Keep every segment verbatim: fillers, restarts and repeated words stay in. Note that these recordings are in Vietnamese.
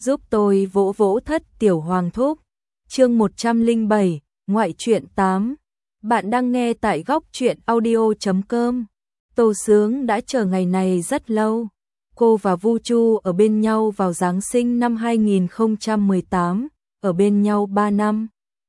giúp tôi vỗ vỗ thất tiểu hoàng thúc. Chương một trăm lẻ bảy, ngoại truyện tám. Bạn đang nghe tại góc truyện audio chấm com. Tô Sướng đã chờ ngày này rất lâu. Cô và Vu Chu ở bên nhau vào Giáng sinh năm hai nghìn không trăm mười tám, ở bên nhau ba năm.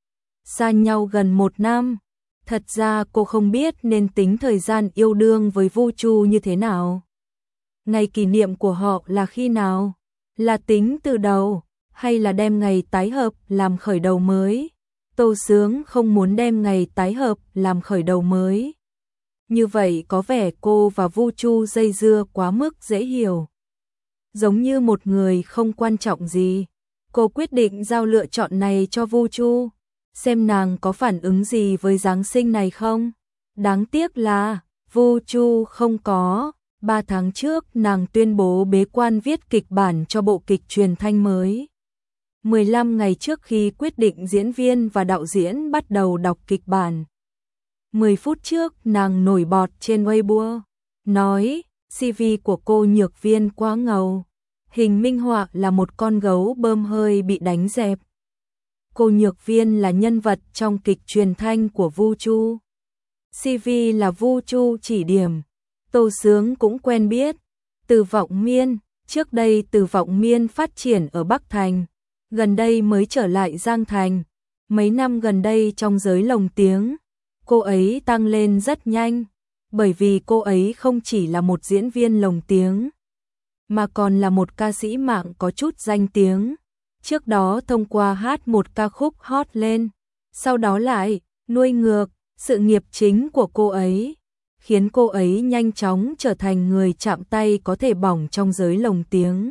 Xa nhau gần một năm. Thật ra cô không biết nên tính thời gian yêu đương với Vu Chu như thế nào. Ngày kỷ niệm của họ là khi nào? Là tính từ đầu, hay là đem ngày tái hợp làm khởi đầu mới? Tô Sướng không muốn đem ngày tái hợp làm khởi đầu mới. Như vậy có vẻ cô và Vu Chu dây dưa quá mức dễ hiểu. Giống như một người không quan trọng gì. Cô quyết định giao lựa chọn này cho Vu Chu, xem nàng có phản ứng gì với Giáng sinh này không. Đáng tiếc là Vu Chu không có. Ba tháng trước nàng tuyên bố bế quan viết kịch bản cho bộ kịch truyền thanh mới. mười lăm ngày trước khi quyết định diễn viên và đạo diễn bắt đầu đọc kịch bản. mười phút trước nàng nổi bọt trên Weibo, nói xê vê của cô Nhược Viên quá ngầu. Hình minh họa là một con gấu bơm hơi bị đánh dẹp. Cô Nhược Viên là nhân vật trong kịch truyền thanh của Vu Chu. xê vê là Vu Chu chỉ điểm. Tô Sướng cũng quen biết. Từ Vọng Miên, trước đây Từ Vọng Miên phát triển ở Bắc Thành, gần đây mới trở lại Giang Thành. Mấy năm gần đây trong giới lồng tiếng, cô ấy tăng lên rất nhanh, bởi vì cô ấy không chỉ là một diễn viên lồng tiếng, mà còn là một ca sĩ mạng có chút danh tiếng. Trước đó thông qua hát một ca khúc hot lên, sau đó lại nuôi ngược sự nghiệp chính của cô ấy, khiến cô ấy nhanh chóng trở thành người chạm tay có thể bỏng trong giới lồng tiếng.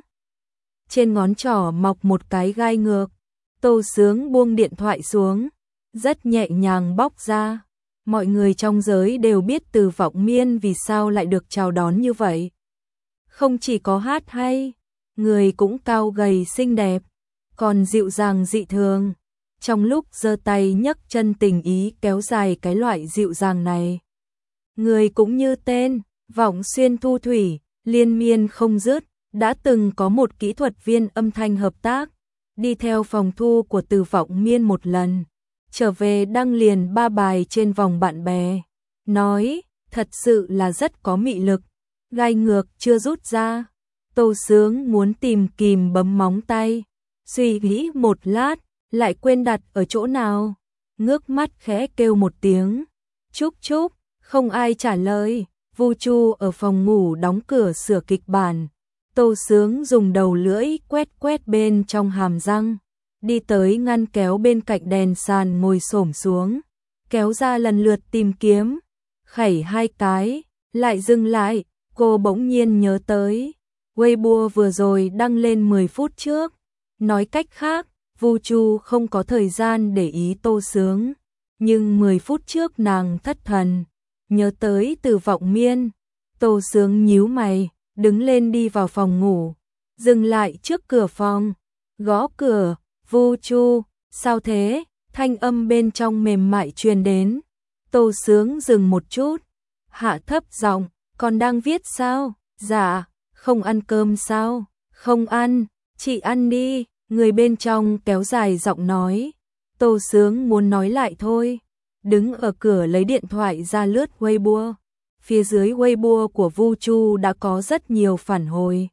Trên ngón trỏ mọc một cái gai ngược. Tô Sướng buông điện thoại xuống, rất nhẹ nhàng bóc ra. Mọi người trong giới đều biết Từ Vọng Miên vì sao lại được chào đón như vậy. Không chỉ có hát hay, người cũng cao gầy xinh đẹp, còn dịu dàng dị thường. Trong lúc giơ tay nhấc chân tình ý kéo dài cái loại dịu dàng này. Người cũng như tên, Vọng Xuyên Thu Thủy, liên miên không dứt, đã từng có một kỹ thuật viên âm thanh hợp tác, đi theo phòng thu của Từ Vọng Miên một lần, trở về đăng liền ba bài trên vòng bạn bè, nói thật sự là rất có mị lực. Gai ngược chưa rút ra, Tô Sướng muốn tìm kìm bấm móng tay, suy nghĩ một lát, lại quên đặt ở chỗ nào, ngước mắt khẽ kêu một tiếng, chúc chúc. Không ai trả lời. Vu Chu ở phòng ngủ đóng cửa sửa kịch bản. Tô Sướng dùng đầu lưỡi quét quét bên trong hàm răng, đi tới ngăn kéo bên cạnh đèn sàn ngồi xổm xuống, kéo ra lần lượt tìm kiếm, khẩy hai cái, lại dừng lại. Cô bỗng nhiên nhớ tới Weibo vừa rồi đăng lên mười phút trước. Nói cách khác, Vu Chu không có thời gian để ý Tô Sướng, nhưng mười phút trước nàng thất thần, nhớ tới Từ Vọng Miên. Tô Sướng nhíu mày, đứng lên đi vào phòng ngủ, dừng lại trước cửa phòng, gõ cửa. Vu Chu, sao thế? Thanh âm bên trong mềm mại truyền đến. Tô Sướng dừng một chút, hạ thấp giọng, còn đang viết sao? Dạ. Không ăn cơm sao? Không ăn, chị ăn đi. Người bên trong kéo dài giọng nói. Tô Sướng muốn nói lại thôi, đứng ở cửa lấy điện thoại ra lướt Weibo. Phía dưới Weibo của Vu Chu đã có rất nhiều phản hồi.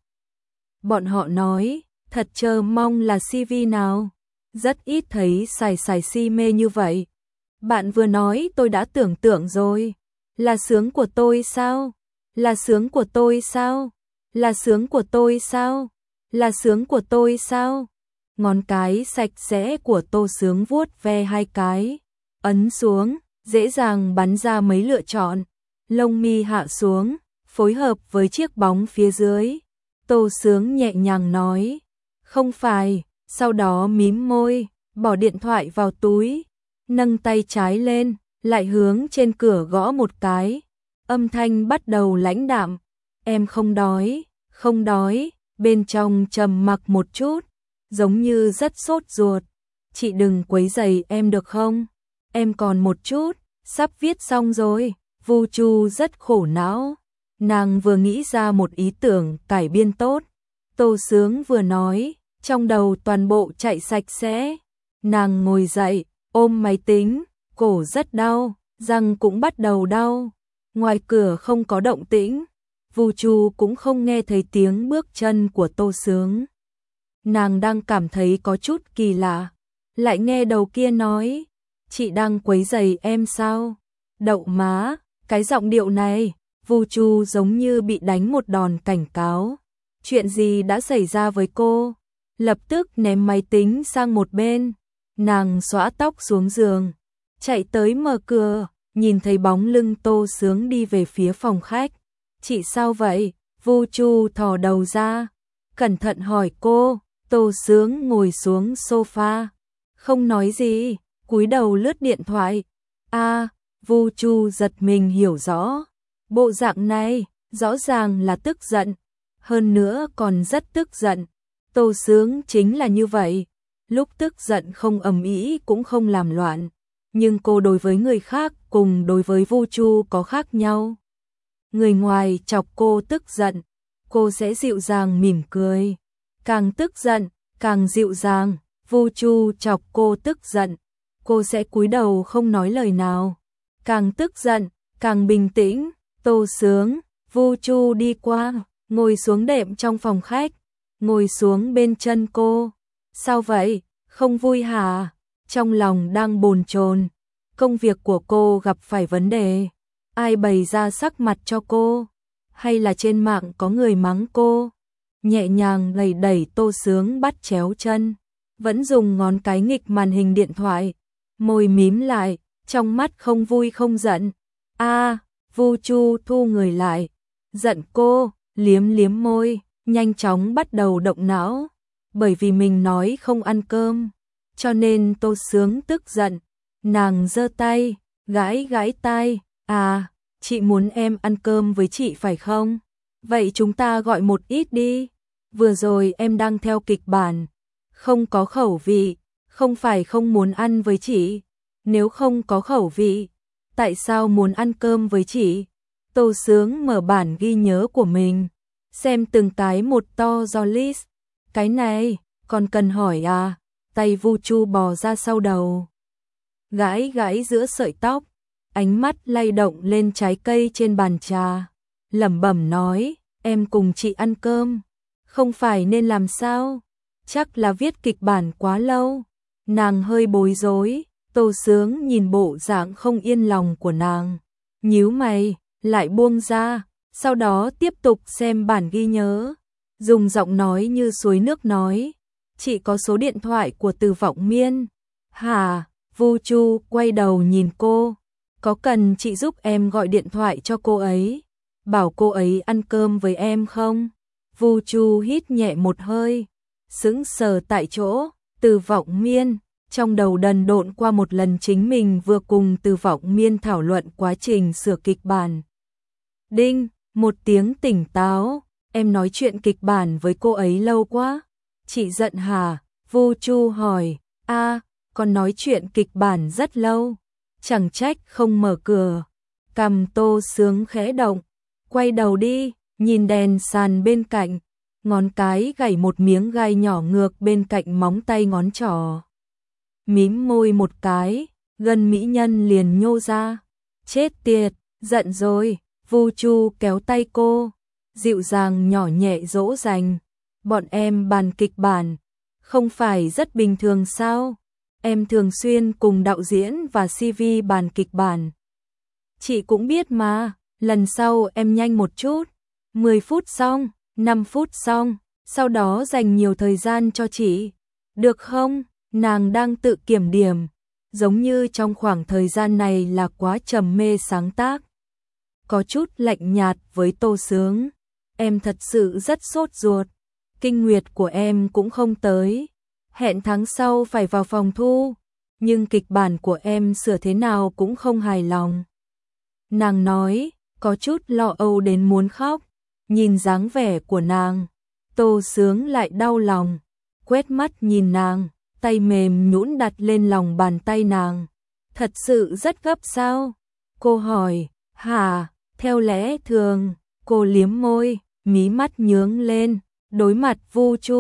Bọn họ nói, thật chờ mong là xê vê nào. Rất ít thấy xài xài si mê như vậy. Bạn vừa nói tôi đã tưởng tượng rồi. Là sướng của tôi sao? Là sướng của tôi sao? Là sướng của tôi sao? Là sướng của tôi sao? Ngón cái sạch sẽ của Tô Sướng vuốt ve hai cái, ấn xuống, dễ dàng bắn ra mấy lựa chọn. Lông mi hạ xuống, phối hợp với chiếc bóng phía dưới. Tô Sướng nhẹ nhàng nói, không phải, sau đó mím môi, bỏ điện thoại vào túi, nâng tay trái lên, lại hướng trên cửa gõ một cái. Âm thanh bắt đầu lãnh đạm, em không đói, không đói. Bên trong trầm mặc một chút, giống như rất sốt ruột. Chị đừng quấy rầy em được không? Em còn một chút, sắp viết xong rồi. Vu Chu rất khổ não. Nàng vừa nghĩ ra một ý tưởng cải biên tốt. Tô Sướng vừa nói, trong đầu toàn bộ chạy sạch sẽ. Nàng ngồi dậy, ôm máy tính, cổ rất đau, răng cũng bắt đầu đau. Ngoài cửa không có động tĩnh, Vu Chu cũng không nghe thấy tiếng bước chân của Tô Sướng. Nàng đang cảm thấy có chút kỳ lạ, lại nghe đầu kia nói, chị đang quấy rầy em sao? Đậu má, cái giọng điệu này, Vu Chu giống như bị đánh một đòn cảnh cáo. Chuyện gì đã xảy ra với cô? Lập tức ném máy tính sang một bên, nàng xõa tóc xuống giường, chạy tới mở cửa, nhìn thấy bóng lưng Tô Sướng đi về phía phòng khách. Chị sao vậy? Vu Chu thò đầu ra, cẩn thận hỏi cô. Tô Sướng ngồi xuống sofa, không nói gì, cúi đầu lướt điện thoại. A, Vu Chu giật mình hiểu rõ, bộ dạng này rõ ràng là tức giận, hơn nữa còn rất tức giận. Tô Sướng chính là như vậy, lúc tức giận không ầm ĩ cũng không làm loạn, nhưng cô đối với người khác cùng đối với Vu Chu có khác nhau. Người ngoài chọc cô tức giận, cô sẽ dịu dàng mỉm cười. Càng tức giận, càng dịu dàng. Vu Chu chọc cô tức giận, cô sẽ cúi đầu không nói lời nào. Càng tức giận, càng bình tĩnh. Tô Sướng, Vu Chu đi qua, ngồi xuống đệm trong phòng khách, ngồi xuống bên chân cô. Sao vậy, không vui hả? Trong lòng đang bồn chồn, công việc của cô gặp phải vấn đề. Ai bày ra sắc mặt cho cô? Hay là trên mạng có người mắng cô? Nhẹ nhàng đẩy đẩy Tô Sướng bắt chéo chân, vẫn dùng ngón cái nghịch màn hình điện thoại, môi mím lại, trong mắt không vui không giận. A, Vu Chu thu người lại, giận cô, liếm liếm môi, nhanh chóng bắt đầu động não, bởi vì mình nói không ăn cơm, cho nên Tô Sướng tức giận. Nàng giơ tay, gãi gãi tai. À, chị muốn em ăn cơm với chị phải không? Vậy chúng ta gọi một ít đi. Vừa rồi em đang theo kịch bản, không có khẩu vị, không phải không muốn ăn với chị. Nếu không có khẩu vị, tại sao muốn ăn cơm với chị? Tô Sướng mở bản ghi nhớ của mình, xem từng cái một to do list. Cái này, còn cần hỏi à? Tay Vu Chu bò ra sau đầu, gãi gãi giữa sợi tóc, ánh mắt lay động lên trái cây trên bàn trà, lẩm bẩm nói, em cùng chị ăn cơm, không phải nên làm sao? Chắc là viết kịch bản quá lâu. Nàng hơi bối rối. Tô Sướng nhìn bộ dạng không yên lòng của nàng, nhíu mày, lại buông ra, sau đó tiếp tục xem bản ghi nhớ, dùng giọng nói như suối nước nói, chị có số điện thoại của Từ Vọng Miên? Hả? Vu Chu quay đầu nhìn cô, có cần chị giúp em gọi điện thoại cho cô ấy, bảo cô ấy ăn cơm với em không? Vu Chu hít nhẹ một hơi, sững sờ tại chỗ. Từ Vọng Miên, trong đầu đần độn qua một lần chính mình vừa cùng Từ Vọng Miên thảo luận quá trình sửa kịch bản. Đinh, một tiếng tỉnh táo, em nói chuyện kịch bản với cô ấy lâu quá. Chị giận hả? Vu Chu hỏi. A, còn nói chuyện kịch bản rất lâu, chẳng trách không mở cửa. Cằm Tô Sướng khẽ động, quay đầu đi, nhìn đèn sàn bên cạnh, ngón cái gảy một miếng gai nhỏ ngược bên cạnh móng tay ngón trỏ. Mím môi một cái, gân mỹ nhân liền nhô ra. Chết tiệt, giận rồi. Vu Chu kéo tay cô, dịu dàng nhỏ nhẹ dỗ dành. Bọn em bàn kịch bản, không phải rất bình thường sao? Em thường xuyên cùng đạo diễn và xê vê bàn kịch bản. Chị cũng biết mà, lần sau em nhanh một chút, mười phút xong, năm phút xong, sau đó dành nhiều thời gian cho chị. Được không? Nàng đang tự kiểm điểm, giống như trong khoảng thời gian này là quá trầm mê sáng tác. Có chút lạnh nhạt với Tô Sướng, em thật sự rất sốt ruột, kinh nguyệt của em cũng không tới, hẹn tháng sau phải vào phòng thu, nhưng kịch bản của em sửa thế nào cũng không hài lòng. Nàng nói, có chút lo âu đến muốn khóc, nhìn dáng vẻ của nàng, Tô Sướng lại đau lòng, quét mắt nhìn nàng, tay mềm nhũn đặt lên lòng bàn tay nàng. Thật sự rất gấp sao? Cô hỏi. Hả? Theo lẽ thường, cô liếm môi, mí mắt nhướng lên, đối mặt Vu Chu,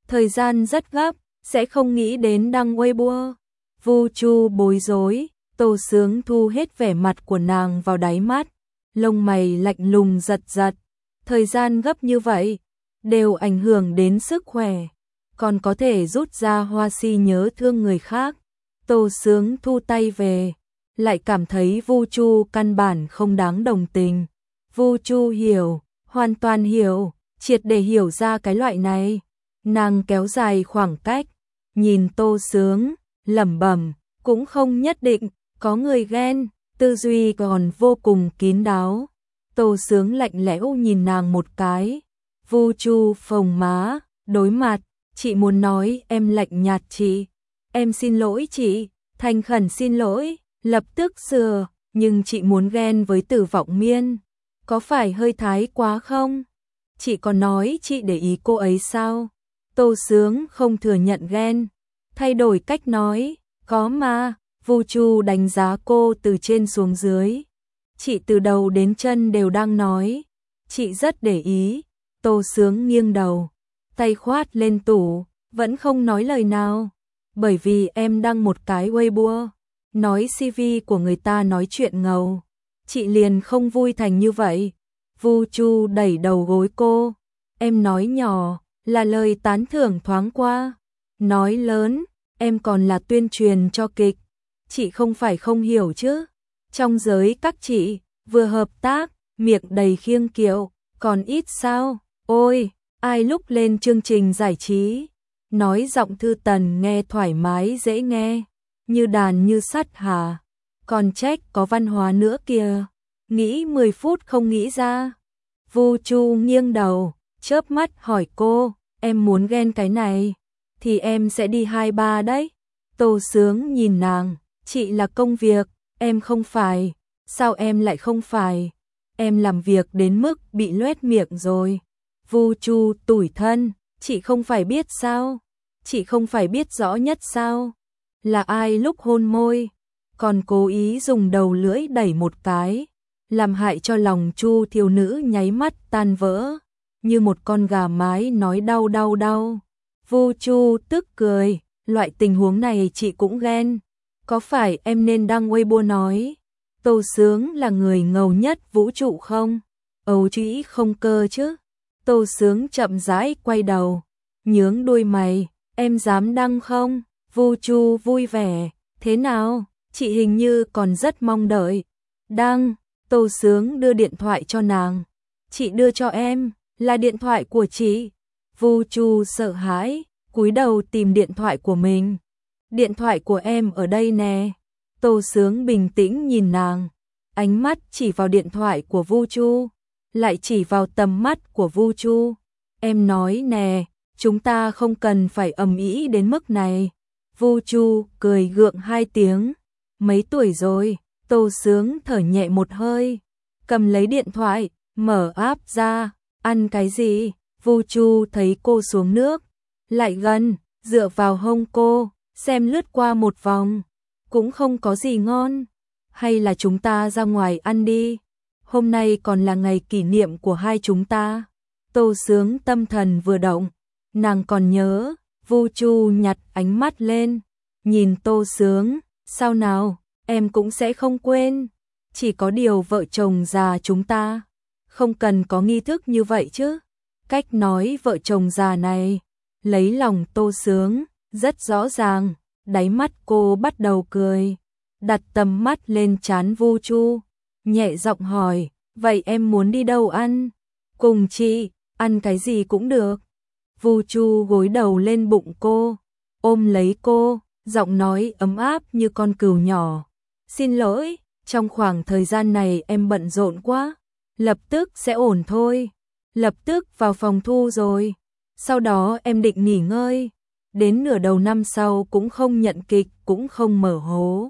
Thời gian rất gấp, sẽ không nghĩ đến đăng Weibo. Vu Chu bối rối, Tô Sướng thu hết vẻ mặt của nàng vào đáy mắt, lông mày lạnh lùng giật giật. Thời gian gấp như vậy, đều ảnh hưởng đến sức khỏe, còn có thể rút ra hoa si nhớ thương người khác. Tô Sướng thu tay về, lại cảm thấy Vu Chu căn bản không đáng đồng tình. Vu Chu hiểu, hoàn toàn hiểu, triệt để hiểu ra cái loại này. Nàng kéo dài khoảng cách, nhìn Tô Sướng, lẩm bẩm, cũng không nhất định, có người ghen, tư duy còn vô cùng kín đáo. Tô Sướng lạnh lẽo nhìn nàng một cái. Vu Chu phồng má, đối mặt, chị muốn nói em lạnh nhạt chị. Em xin lỗi chị, thành khẩn xin lỗi, lập tức sửa, nhưng chị muốn ghen với Tử Vọng Miên. Có phải hơi thái quá không? Chị còn nói chị để ý cô ấy sao? Tô Sướng không thừa nhận ghen, thay đổi cách nói, có mà. Vu Chu đánh giá cô từ trên xuống dưới. Chị từ đầu đến chân đều đang nói, chị rất để ý. Tô Sướng nghiêng đầu, tay khoát lên tủ, vẫn không nói lời nào. Bởi vì em đăng một cái Weibo, nói xê vê của người ta nói chuyện ngầu, chị liền không vui thành như vậy. Vu Chu đẩy đầu gối cô, em nói nhỏ là lời tán thưởng thoáng qua, nói lớn em còn là tuyên truyền cho kịch. Chị không phải không hiểu chứ, trong giới các chị vừa hợp tác, miệng đầy khiêng kiệu, còn ít sao? Ôi, ai lúc lên chương trình giải trí, nói giọng Thư Tần nghe thoải mái dễ nghe, như đàn như sắt hả? Còn trách có văn hóa nữa kìa, nghĩ mười phút không nghĩ ra. Vu Chu nghiêng đầu, chớp mắt hỏi cô, em muốn ghen cái này, thì em sẽ đi hai ba đấy. Tô Sướng nhìn nàng, chị là công việc, em không phải. Sao em lại không phải? Em làm việc đến mức bị loét miệng rồi. Vu Chu tủi thân, chị không phải biết sao? Chị không phải biết rõ nhất sao? Là ai lúc hôn môi, còn cố ý dùng đầu lưỡi đẩy một cái, làm hại cho lòng Chu thiếu nữ nháy mắt tan vỡ, như một con gà mái nói đau đau đau. Vu Chu tức cười, loại tình huống này chị cũng ghen. Có phải em nên đăng Weibo nói Tô Sướng là người ngầu nhất vũ trụ không? Âu chỉ không cơ chứ. Tô Sướng chậm rãi quay đầu, nhướng đuôi mày, em dám đăng không? Vu Chu vui vẻ, thế nào? Chị hình như còn rất mong đợi. Đăng. Tô Sướng đưa điện thoại cho nàng. Chị đưa cho em, là điện thoại của chị. Vu Chu sợ hãi, cúi đầu tìm điện thoại của mình. Điện thoại của em ở đây nè. Tô Sướng bình tĩnh nhìn nàng, ánh mắt chỉ vào điện thoại của Vu Chu, lại chỉ vào tầm mắt của Vu Chu. Em nói nè, chúng ta không cần phải ầm ĩ đến mức này. Vu Chu cười gượng hai tiếng. Mấy tuổi rồi? Tô Sướng thở nhẹ một hơi, cầm lấy điện thoại, mở app ra. Ăn cái gì? Vu Chu thấy cô xuống nước, lại gần, dựa vào hông cô, xem lướt qua một vòng. Cũng không có gì ngon. Hay là chúng ta ra ngoài ăn đi? Hôm nay còn là ngày kỷ niệm của hai chúng ta. Tô Sướng tâm thần vừa động, nàng còn nhớ. Vu Chu nhặt ánh mắt lên, nhìn Tô Sướng, sao nào, em cũng sẽ không quên. Chỉ có điều vợ chồng già chúng ta không cần có nghi thức như vậy chứ. Cách nói vợ chồng già này lấy lòng Tô Sướng rất rõ ràng. Đáy mắt cô bắt đầu cười, đặt tầm mắt lên trán Vu Chu, nhẹ giọng hỏi, vậy em muốn đi đâu ăn? Cùng chị, ăn cái gì cũng được. Vu Chu gối đầu lên bụng cô, ôm lấy cô, giọng nói ấm áp như con cừu nhỏ. Xin lỗi, trong khoảng thời gian này em bận rộn quá, lập tức sẽ ổn thôi. Lập tức vào phòng thu rồi, sau đó em định nghỉ ngơi. Đến nửa đầu năm sau cũng không nhận kịch, cũng không mở hố.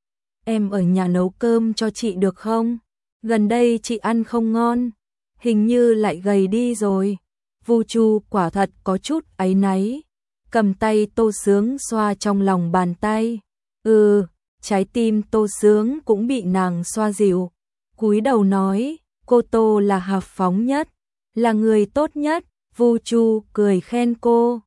Em ở nhà nấu cơm cho chị được không? Gần đây chị ăn không ngon, hình như lại gầy đi rồi. Vu Chu quả thật có chút áy náy, cầm tay Tô Sướng xoa trong lòng bàn tay. Ừ, trái tim Tô Sướng cũng bị nàng xoa dịu. Cúi đầu nói, cô Tô là hào phóng nhất, là người tốt nhất. Vu Chu cười khen cô.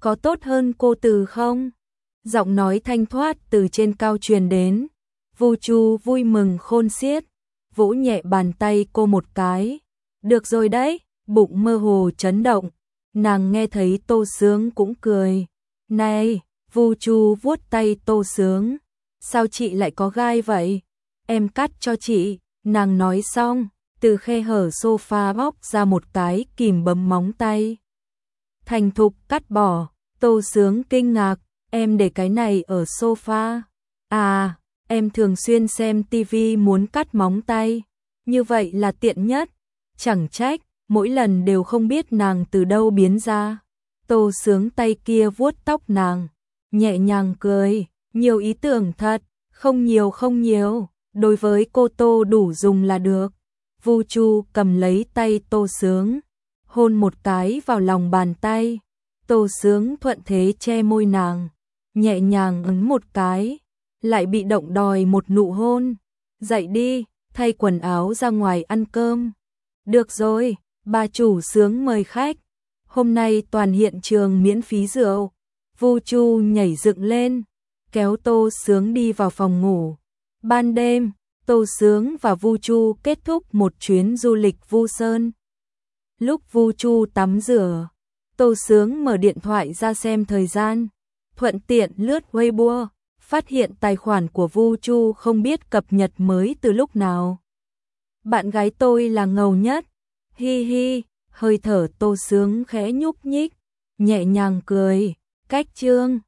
có tốt hơn cô Từ không? Giọng nói thanh thoát từ trên cao truyền đến. Vu Chu vui mừng khôn xiết, vỗ nhẹ bàn tay cô một cái. Được rồi đấy, bụng mơ hồ chấn động. Nàng nghe thấy Tô Sướng cũng cười. Này, Vu Chu vuốt tay Tô Sướng. Sao chị lại có gai vậy? Em cắt cho chị. Nàng nói xong, từ khe hở sofa bóc ra một cái kìm bấm móng tay. Thành thục cắt bỏ. Tô Sướng kinh ngạc. Em để cái này ở sofa. À, em thường xuyên xem tivi muốn cắt móng tay. Như vậy là tiện nhất. Chẳng trách, mỗi lần đều không biết nàng từ đâu biến ra. Tô Sướng tay kia vuốt tóc nàng, nhẹ nhàng cười. Nhiều ý tưởng thật, không nhiều không nhiều. Đối với cô Tô đủ dùng là được. Vu Chu cầm lấy tay Tô Sướng, hôn một cái vào lòng bàn tay. Tô Sướng thuận thế che môi nàng, nhẹ nhàng ấn một cái, lại bị động đòi một nụ hôn. Dậy đi, thay quần áo ra ngoài ăn cơm. Được rồi, bà chủ Sướng mời khách. Hôm nay toàn hiện trường miễn phí rượu. Vu Chu nhảy dựng lên, kéo Tô Sướng đi vào phòng ngủ. Ban đêm, Tô Sướng và Vu Chu kết thúc một chuyến du lịch Vu Sơn. Lúc Vu Chu tắm rửa, Tô Sướng mở điện thoại ra xem thời gian, thuận tiện lướt Weibo, phát hiện tài khoản của Vu Chu không biết cập nhật mới từ lúc nào. Bạn gái tôi là ngầu nhất. Hi hi, hơi thở Tô Sướng khẽ nhúc nhích, nhẹ nhàng cười. Cách chương